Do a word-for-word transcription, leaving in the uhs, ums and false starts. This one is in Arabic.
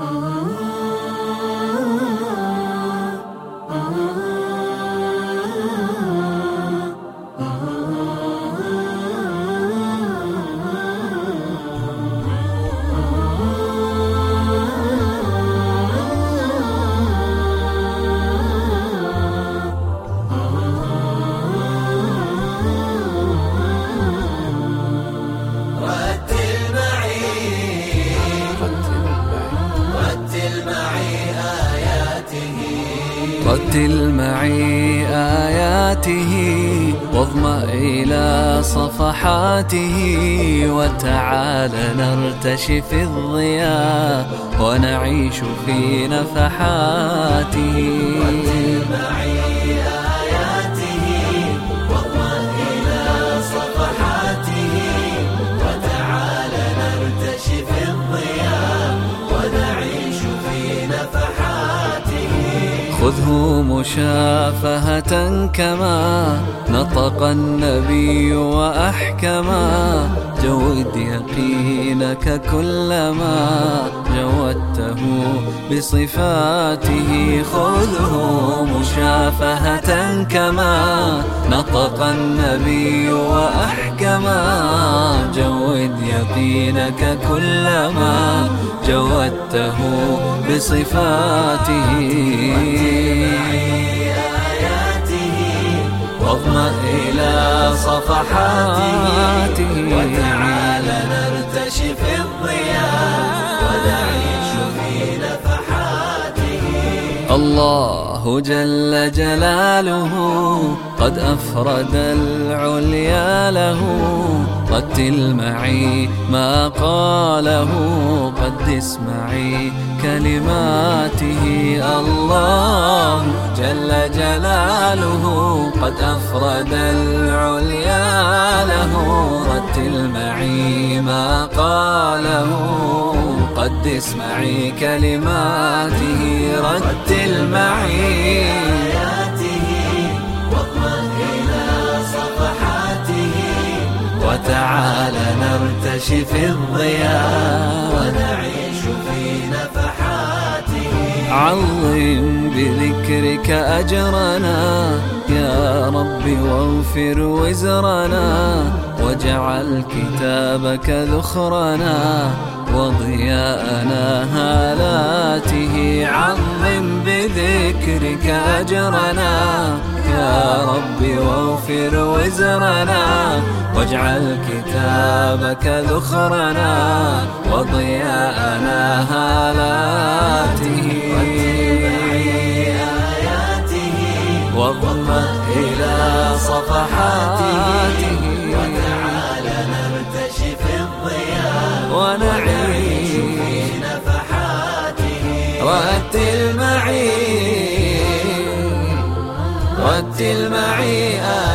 رتل معي آياته واظمأ إلى صفحاته، وتعال نرتشي في الضياء ونعيش في نفحاته. رتل معي آياته واظمأ إلى صفحاته، وتعال نرتشي في الضياء ونعيش في نفحاته. خذه مشافهة كما نطق النبي وأحكما، جود يقينك كلما جودته بصفاته. خذه مشافهة كما نطق النبي وأحكما، جود يقينك كلما جودته بصفاته. واظمأ إلى صفحاته، وتعال نرتشي في الضياء ونعيش في نفحاته. الله جل جلاله قد أفرد العليا له، رتل معي ما قاله قدس معي كلماته. الله جل جلاله قد أفرد العليا له، رتل معي ما قاله قدس معي كلماته. رتل معي آياته واظمأ إلى صفحاته، وتعال نرتشي في الضياء ونعيش في نفحاته. عظم بذكرك أجرنا يا رب واغفر وزرنا، واجعل كتابك ذخرنا وضياءنا هالاته. عظم بذكرك أجرنا يا رب واغفر وزرنا، واجعل كتابك ذخرنا وضياءنا هالاته. واظمأ إلى صفحاته، وتعال نرتشي في الضياء ونعيش في نفحاته. رتل معي رتل معي